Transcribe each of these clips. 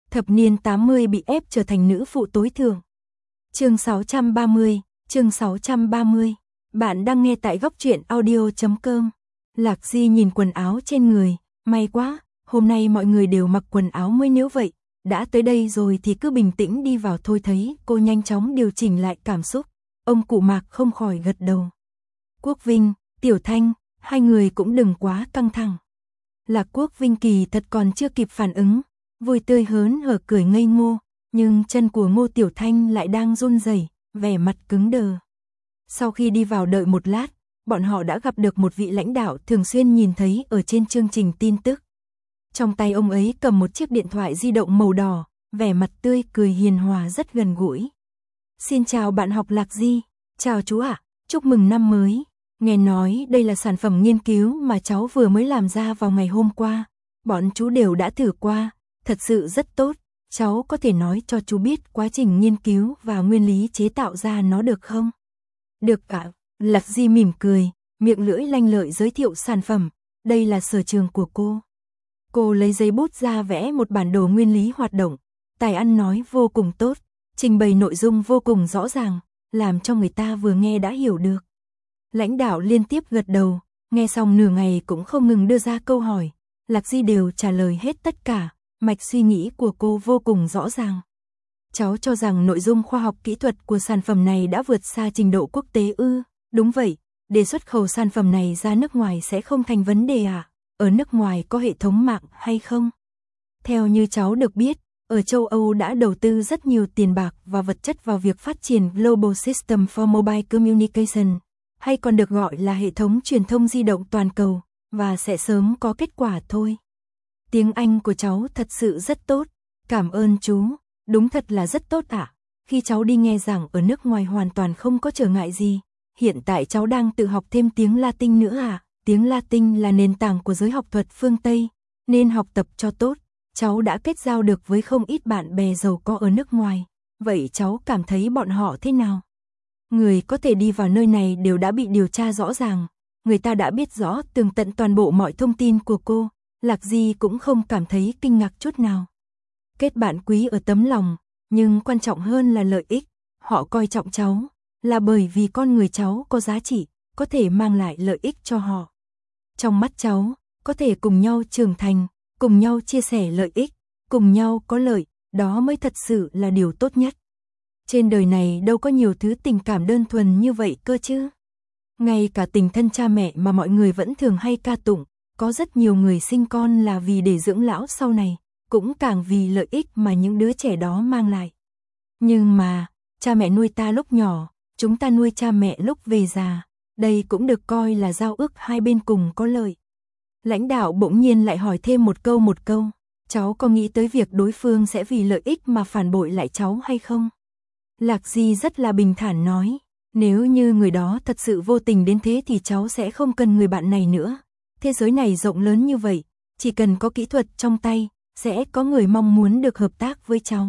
Thập niên 80 bị ép trở thành nữ phụ tối thượng. Chương 630. Bạn đang nghe tại góc truyện audio.com. Lạc Di nhìn quần áo trên người, may quá, hôm nay mọi người đều mặc quần áo mới nếu vậy, đã tới đây rồi thì cứ bình tĩnh đi vào thôi. Thấy cô nhanh chóng điều chỉnh lại cảm xúc, ông cụ Mạc không khỏi gật đầu. Quốc Vinh, Tiểu Thanh, hai người cũng đừng quá căng thẳng. Lạc Quốc Vinh kỳ thật còn chưa kịp phản ứng, vui tươi hớn hở cười ngây ngô, nhưng chân của Ngô Tiểu Thanh lại đang run rẩy, vẻ mặt cứng đờ. Sau khi đi vào đợi một lát, bọn họ đã gặp được một vị lãnh đạo thường xuyên nhìn thấy ở trên chương trình tin tức. Trong tay ông ấy cầm một chiếc điện thoại di động màu đỏ, vẻ mặt tươi cười hiền hòa rất gần gũi. Xin chào bạn học Lạc Di, chào chú ạ, chúc mừng năm mới. Nghe nói đây là sản phẩm nghiên cứu mà cháu vừa mới làm ra vào ngày hôm qua. Bọn chú đều đã thử qua, thật sự rất tốt. Cháu có thể nói cho chú biết quá trình nghiên cứu và nguyên lý chế tạo ra nó được không? Được ạ, Lạc Di mỉm cười, miệng lưỡi lanh lợi giới thiệu sản phẩm. Đây là sở trường của cô. Cô lấy giấy bút ra vẽ một bản đồ nguyên lý hoạt động. Tài ăn nói vô cùng tốt, trình bày nội dung vô cùng rõ ràng, làm cho người ta vừa nghe đã hiểu được. Lãnh đạo liên tiếp gật đầu, nghe xong nửa ngày cũng không ngừng đưa ra câu hỏi. Lạc Di đều trả lời hết tất cả, mạch suy nghĩ của cô vô cùng rõ ràng. Cháu cho rằng nội dung khoa học kỹ thuật của sản phẩm này đã vượt xa trình độ quốc tế ư? Đúng vậy, để xuất khẩu sản phẩm này ra nước ngoài sẽ không thành vấn đề à? Ở nước ngoài có hệ thống mạng hay không? Theo như cháu được biết, ở châu Âu đã đầu tư rất nhiều tiền bạc và vật chất vào việc phát triển Global System for Mobile Communication, hay còn được gọi là hệ thống truyền thông di động toàn cầu, và sẽ sớm có kết quả thôi. Tiếng Anh của cháu thật sự rất tốt, cảm ơn chú, đúng thật là rất tốt ạ. Khi cháu đi nghe giảng ở nước ngoài hoàn toàn không có trở ngại gì. Hiện tại cháu đang tự học thêm tiếng Latin nữa à? Tiếng Latin là nền tảng của giới học thuật phương Tây, nên học tập cho tốt. Cháu đã kết giao được với không ít bạn bè giàu có ở nước ngoài. Vậy cháu cảm thấy bọn họ thế nào? Người có thể đi vào nơi này đều đã bị điều tra rõ ràng. Người ta đã biết rõ tường tận toàn bộ mọi thông tin của cô. Lạc Di cũng không cảm thấy kinh ngạc chút nào. Kết bạn quý ở tấm lòng, nhưng quan trọng hơn là lợi ích. Họ coi trọng cháu là bởi vì con người cháu có giá trị, có thể mang lại lợi ích cho họ. Trong mắt cháu, có thể cùng nhau trưởng thành, cùng nhau chia sẻ lợi ích, cùng nhau có lợi, đó mới thật sự là điều tốt nhất. Trên đời này đâu có nhiều thứ tình cảm đơn thuần như vậy cơ chứ. Ngay cả tình thân cha mẹ mà mọi người vẫn thường hay ca tụng, có rất nhiều người sinh con là vì để dưỡng lão sau này, cũng càng vì lợi ích mà những đứa trẻ đó mang lại. Nhưng mà, cha mẹ nuôi ta lúc nhỏ, chúng ta nuôi cha mẹ lúc về già, đây cũng được coi là giao ước hai bên cùng có lợi. Lãnh đạo bỗng nhiên lại hỏi thêm một câu, cháu có nghĩ tới việc đối phương sẽ vì lợi ích mà phản bội lại cháu hay không? Lạc Di rất là bình thản nói, nếu như người đó thật sự vô tình đến thế thì cháu sẽ không cần người bạn này nữa. Thế giới này rộng lớn như vậy, chỉ cần có kỹ thuật trong tay, sẽ có người mong muốn được hợp tác với cháu.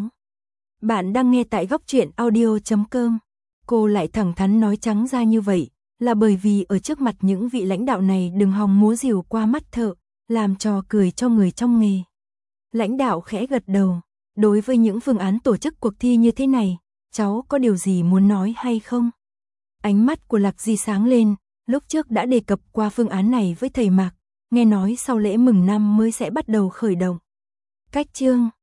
Bạn đang nghe tại góc truyện audio.com. Cô lại thẳng thắn nói trắng ra như vậy, là bởi vì ở trước mặt những vị lãnh đạo này đừng hòng múa rìu qua mắt thợ, làm trò cười cho người trong nghề. Lãnh đạo khẽ gật đầu, đối với những phương án tổ chức cuộc thi như thế này, cháu có điều gì muốn nói hay không? Ánh mắt của Lạc Di sáng lên, lúc trước đã đề cập qua phương án này với thầy Mạc, nghe nói sau lễ mừng năm mới sẽ bắt đầu khởi động. Cách chương